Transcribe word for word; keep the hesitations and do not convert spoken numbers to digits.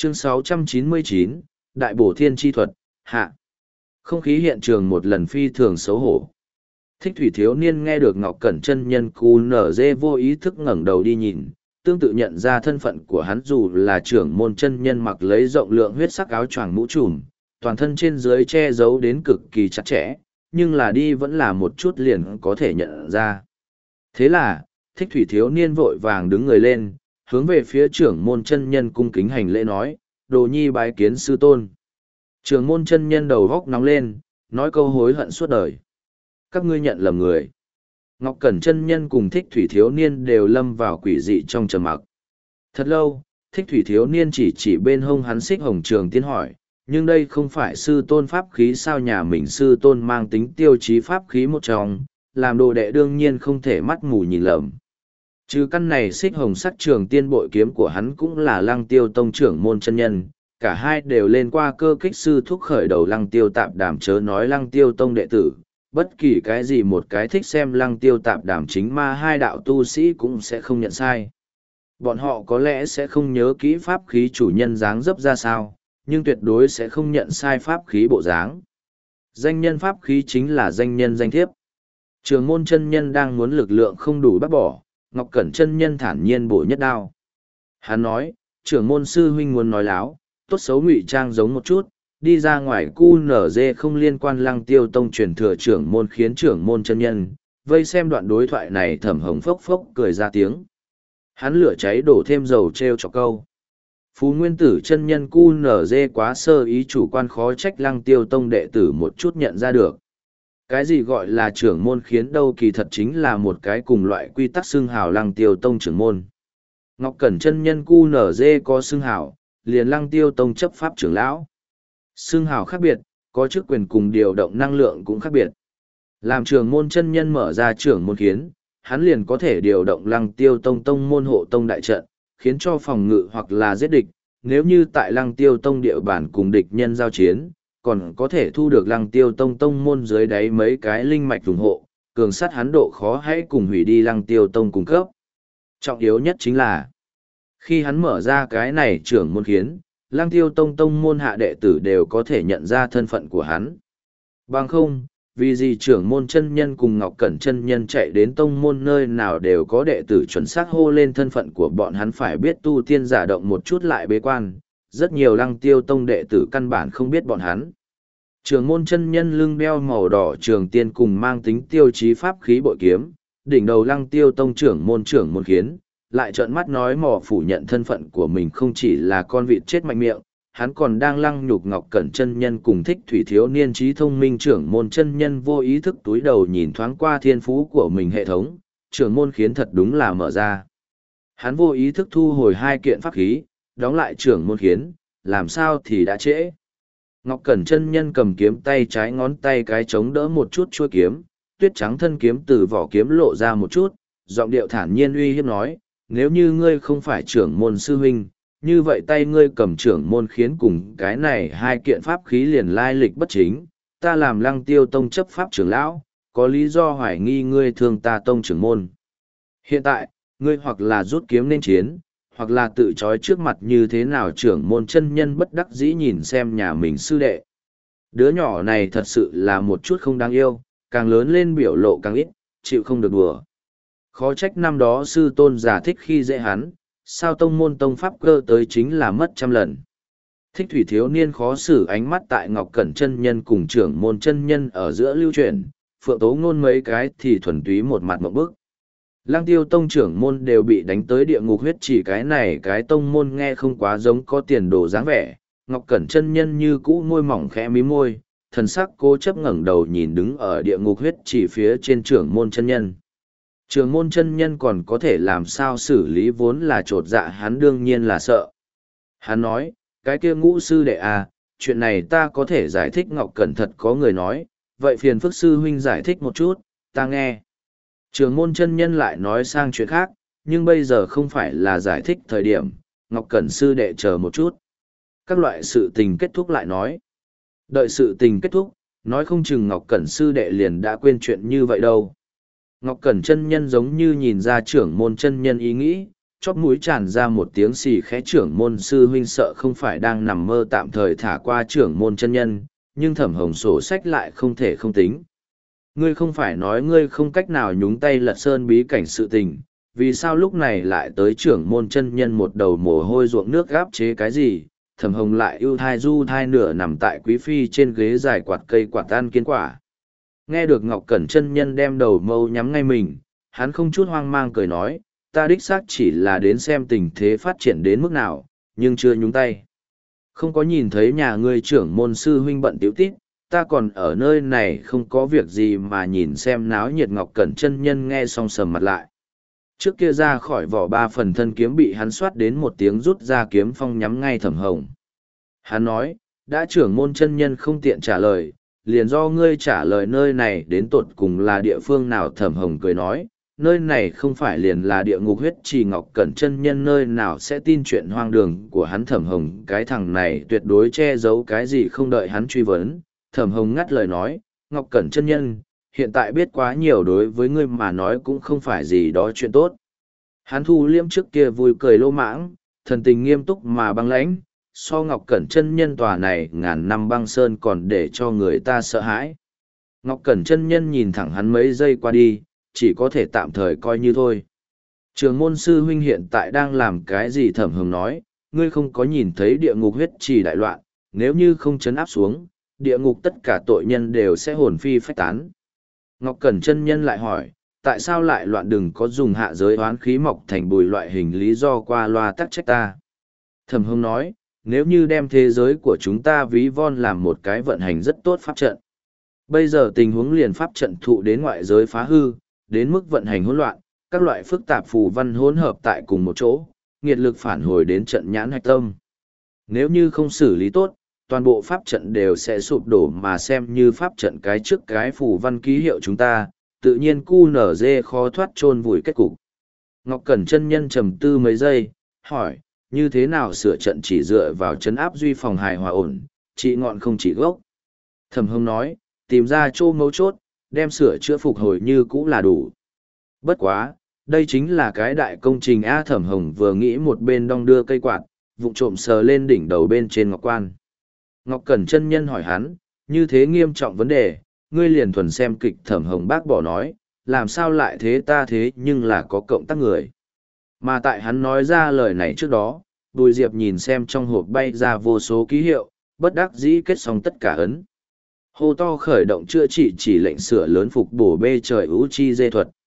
Chương sáu trăm chín mươi chín, Đại bổ thiên chi thuật, hạ. Không khí hiện trường một lần phi thường xấu hổ. Thích thủy thiếu niên nghe được Ngọc Cẩn chân nhân cu nở dê vô ý thức ngẩng đầu đi nhìn, tương tự nhận ra thân phận của hắn dù là trưởng môn chân nhân mặc lấy rộng lượng huyết sắc áo choàng mũ trùm, toàn thân trên dưới che giấu đến cực kỳ chặt chẽ, nhưng là đi vẫn là một chút liền có thể nhận ra. Thế là, thích thủy thiếu niên vội vàng đứng người lên, hướng về phía trưởng môn chân nhân cung kính hành lễ nói, đồ nhi bái kiến sư tôn. Trưởng môn chân nhân đầu góc nóng lên, nói câu hối hận suốt đời. Các ngươi nhận lầm người. Ngọc Cẩn chân nhân cùng thích thủy thiếu niên đều lâm vào quỷ dị trong trầm mặc. Thật lâu, thích thủy thiếu niên chỉ chỉ bên hông hắn xích hồng trường tiên hỏi, nhưng đây không phải sư tôn pháp khí sao, nhà mình sư tôn mang tính tiêu chí pháp khí một trong, làm đồ đệ đương nhiên không thể mắt mù nhìn lầm. Trừ căn này xích hồng sắc trường tiên bội kiếm của hắn cũng là lăng tiêu tông trưởng môn chân nhân, cả hai đều lên qua cơ kích sư thúc khởi đầu lăng tiêu tạp đàm, chớ nói lăng tiêu tông đệ tử, bất kỳ cái gì một cái thích xem lăng tiêu tạp đàm chính ma hai đạo tu sĩ cũng sẽ không nhận sai. Bọn họ có lẽ sẽ không nhớ kỹ pháp khí chủ nhân dáng dấp ra sao, nhưng tuyệt đối sẽ không nhận sai pháp khí bộ dáng. Danh nhân pháp khí chính là danh nhân danh thiếp. Trường môn chân nhân đang muốn lực lượng không đủ bắt bỏ, Ngọc Cẩn chân nhân thản nhiên bổ nhất đao. Hắn nói, trưởng môn sư huynh muốn nói láo, tốt xấu ngụy trang giống một chút, đi ra ngoài cu nở dê không liên quan lăng tiêu tông truyền thừa trưởng môn khiến trưởng môn chân nhân, vây xem đoạn đối thoại này thẩm hồng phốc phốc cười ra tiếng. Hắn lửa cháy đổ thêm dầu treo cho câu. Phú nguyên tử chân nhân cu nở dê quá sơ ý, chủ quan khó trách lăng tiêu tông đệ tử một chút nhận ra được. Cái gì gọi là trưởng môn khiến đâu kỳ thật chính là một cái cùng loại quy tắc xưng hào lăng tiêu tông trưởng môn. Ngọc Cẩn chân nhân cu nở dê có xưng hào, liền lăng tiêu tông chấp pháp trưởng lão. Xưng hào khác biệt, có chức quyền cùng điều động năng lượng cũng khác biệt. Làm trưởng môn chân nhân mở ra trưởng môn khiến, hắn liền có thể điều động lăng tiêu tông tông môn hộ tông đại trận, khiến cho phòng ngự hoặc là giết địch. Nếu như tại lăng tiêu tông địa bản cùng địch nhân giao chiến, còn có thể thu được lăng tiêu tông tông môn dưới đáy mấy cái linh mạch ủng hộ, cường sát hắn độ khó hãy cùng hủy đi lăng tiêu tông cung cấp. Trọng yếu nhất chính là, khi hắn mở ra cái này trưởng môn khiến, lăng tiêu tông tông môn hạ đệ tử đều có thể nhận ra thân phận của hắn. Bằng không, vì gì trưởng môn chân nhân cùng Ngọc Cẩn chân nhân chạy đến tông môn nơi nào đều có đệ tử chuẩn xác hô lên thân phận của bọn hắn, phải biết tu tiên giả động một chút lại bế quan, rất nhiều lăng tiêu tông đệ tử căn bản không biết bọn hắn. Trưởng môn chân nhân lưng đeo màu đỏ trường tiên cùng mang tính tiêu chí pháp khí bội kiếm, đỉnh đầu lăng tiêu tông trưởng môn trưởng môn khiến, lại trợn mắt nói mò phủ nhận thân phận của mình không chỉ là con vịt chết mạnh miệng, hắn còn đang lăng nhục Ngọc Cẩn chân nhân cùng thích thủy thiếu niên trí thông minh trưởng môn chân nhân vô ý thức túi đầu nhìn thoáng qua thiên phú của mình hệ thống, trưởng môn khiến thật đúng là mở ra. Hắn vô ý thức thu hồi hai kiện pháp khí, đóng lại trưởng môn khiến, làm sao thì đã trễ. Ngọc Cẩn chân nhân cầm kiếm tay trái ngón tay cái chống đỡ một chút chuôi kiếm, tuyết trắng thân kiếm từ vỏ kiếm lộ ra một chút, giọng điệu thản nhiên uy hiếp nói, nếu như ngươi không phải trưởng môn sư huynh, như vậy tay ngươi cầm trưởng môn khiến cùng cái này hai kiện pháp khí liền lai lịch bất chính, ta làm lăng tiêu tông chấp pháp trưởng lão, có lý do hoài nghi ngươi thương ta tông trưởng môn. Hiện tại, ngươi hoặc là rút kiếm nên chiến, hoặc là tự trói trước mặt như thế nào trưởng môn chân nhân bất đắc dĩ nhìn xem nhà mình sư đệ. Đứa nhỏ này thật sự là một chút không đáng yêu, càng lớn lên biểu lộ càng ít, chịu không được đùa. Khó trách năm đó sư tôn giả thích khi dễ hắn, sao tông môn tông pháp cơ tới chính là mất trăm lần. Thích thủy thiếu niên khó xử ánh mắt tại Ngọc Cẩn chân nhân cùng trưởng môn chân nhân ở giữa lưu truyền, phượng tố ngôn mấy cái thì thuần túy một mặt mộng bức. Lăng tiêu tông trưởng môn đều bị đánh tới địa ngục huyết chỉ, cái này cái tông môn nghe không quá giống có tiền đồ dáng vẻ. Ngọc Cẩn chân nhân như cũ môi mỏng khẽ mí môi, thần sắc cố chấp ngẩng đầu nhìn đứng ở địa ngục huyết chỉ phía trên trưởng môn chân nhân. Trưởng môn chân nhân còn có thể làm sao xử lý, vốn là trột dạ hắn đương nhiên là sợ. Hắn nói, cái kia ngũ sư đệ à, chuyện này ta có thể giải thích. Ngọc Cẩn thật có người nói, vậy phiền phức sư huynh giải thích một chút, ta nghe. Trưởng môn chân nhân lại nói sang chuyện khác, nhưng bây giờ không phải là giải thích thời điểm, Ngọc Cẩn sư đệ chờ một chút. Các loại sự tình kết thúc lại nói. Đợi sự tình kết thúc, nói không chừng Ngọc Cẩn sư đệ liền đã quên chuyện như vậy đâu. Ngọc Cẩn chân nhân giống như nhìn ra trưởng môn chân nhân ý nghĩ, chóp mũi tràn ra một tiếng xì khẽ. Trưởng môn sư huynh sợ không phải đang nằm mơ, tạm thời thả qua trưởng môn chân nhân, nhưng Thẩm Hồng sổ sách lại không thể không tính. Ngươi không phải nói ngươi không cách nào nhúng tay Lật Sơn bí cảnh sự tình, vì sao lúc này lại tới trưởng môn chân nhân một đầu mồ hôi ruộng nước gáp chế cái gì? Thẩm Hồng lại ưu thai du thai nửa nằm tại quý phi trên ghế dài quạt cây quạt tan kiên quả. Nghe được Ngọc Cẩn chân nhân đem đầu mâu nhắm ngay mình, hắn không chút hoang mang cười nói, ta đích xác chỉ là đến xem tình thế phát triển đến mức nào, nhưng chưa nhúng tay. Không có nhìn thấy nhà ngươi trưởng môn sư huynh bận tiểu tít, ta còn ở nơi này không có việc gì mà nhìn xem náo nhiệt. Ngọc Cẩn chân nhân nghe xong sầm mặt lại. Trước kia ra khỏi vỏ ba phần thân kiếm bị hắn xoát đến một tiếng rút ra kiếm phong nhắm ngay Thẩm Hồng. Hắn nói, đã trưởng môn chân nhân không tiện trả lời, liền do ngươi trả lời nơi này đến tột cùng là địa phương nào. Thẩm Hồng cười nói, nơi này không phải liền là địa ngục huyết trì. Ngọc Cẩn chân nhân nơi nào sẽ tin chuyện hoang đường của hắn. Thẩm Hồng cái thằng này tuyệt đối che giấu cái gì không đợi hắn truy vấn. Thẩm Hồng ngắt lời nói, Ngọc Cẩn chân nhân, hiện tại biết quá nhiều đối với ngươi mà nói cũng không phải gì đó chuyện tốt. Hắn thu liêm trước kia vui cười lô mãng, thần tình nghiêm túc mà băng lãnh, so Ngọc Cẩn chân nhân tòa này ngàn năm băng sơn còn để cho người ta sợ hãi. Ngọc Cẩn chân nhân nhìn thẳng hắn mấy giây qua đi, chỉ có thể tạm thời coi như thôi. Trường môn sư huynh hiện tại đang làm cái gì? Thẩm Hồng nói, ngươi không có nhìn thấy địa ngục huyết trì đại loạn, nếu như không chấn áp xuống, địa ngục tất cả tội nhân đều sẽ hồn phi phách tán. Ngọc Cẩn chân nhân lại hỏi, tại sao lại loạn? Đừng có dùng hạ giới oán khí mọc thành bùi loại hình lý do qua loa tắc trách ta. Thẩm Hồng nói, nếu như đem thế giới của chúng ta ví von làm một cái vận hành rất tốt pháp trận. Bây giờ tình huống liền pháp trận thụ đến ngoại giới phá hư, đến mức vận hành hỗn loạn, các loại phức tạp phù văn hỗn hợp tại cùng một chỗ, nghiệt lực phản hồi đến trận nhãn hạch tâm. Nếu như không xử lý tốt, toàn bộ pháp trận đều sẽ sụp đổ, mà xem như pháp trận cái trước cái phù văn ký hiệu chúng ta, tự nhiên cu nở dê khó thoát chôn vùi kết cục. Ngọc Cẩn chân nhân trầm tư mấy giây, hỏi, như thế nào sửa trận chỉ dựa vào chấn áp duy phòng hài hòa ổn, trị ngọn không chỉ gốc. Thẩm Hồng nói, tìm ra chỗ mấu chốt, đem sửa chữa phục hồi như cũ là đủ. Bất quá, đây chính là cái đại công trình A. Thẩm Hồng vừa nghĩ một bên đong đưa cây quạt, vụng trộm sờ lên đỉnh đầu bên trên ngọc quan. Ngọc Cẩn chân nhân hỏi hắn, như thế nghiêm trọng vấn đề, ngươi liền thuần xem kịch. Thẩm Hồng bác bỏ nói, làm sao lại thế? Ta thế nhưng là có cộng tác người. Mà tại hắn nói ra lời này trước đó, Bùi Diệp nhìn xem trong hộp bay ra vô số ký hiệu, bất đắc dĩ kết xong tất cả ấn. Hô to khởi động chữa trị chỉ lệnh sửa lớn phục bổ bê trời ưu chi dê thuật.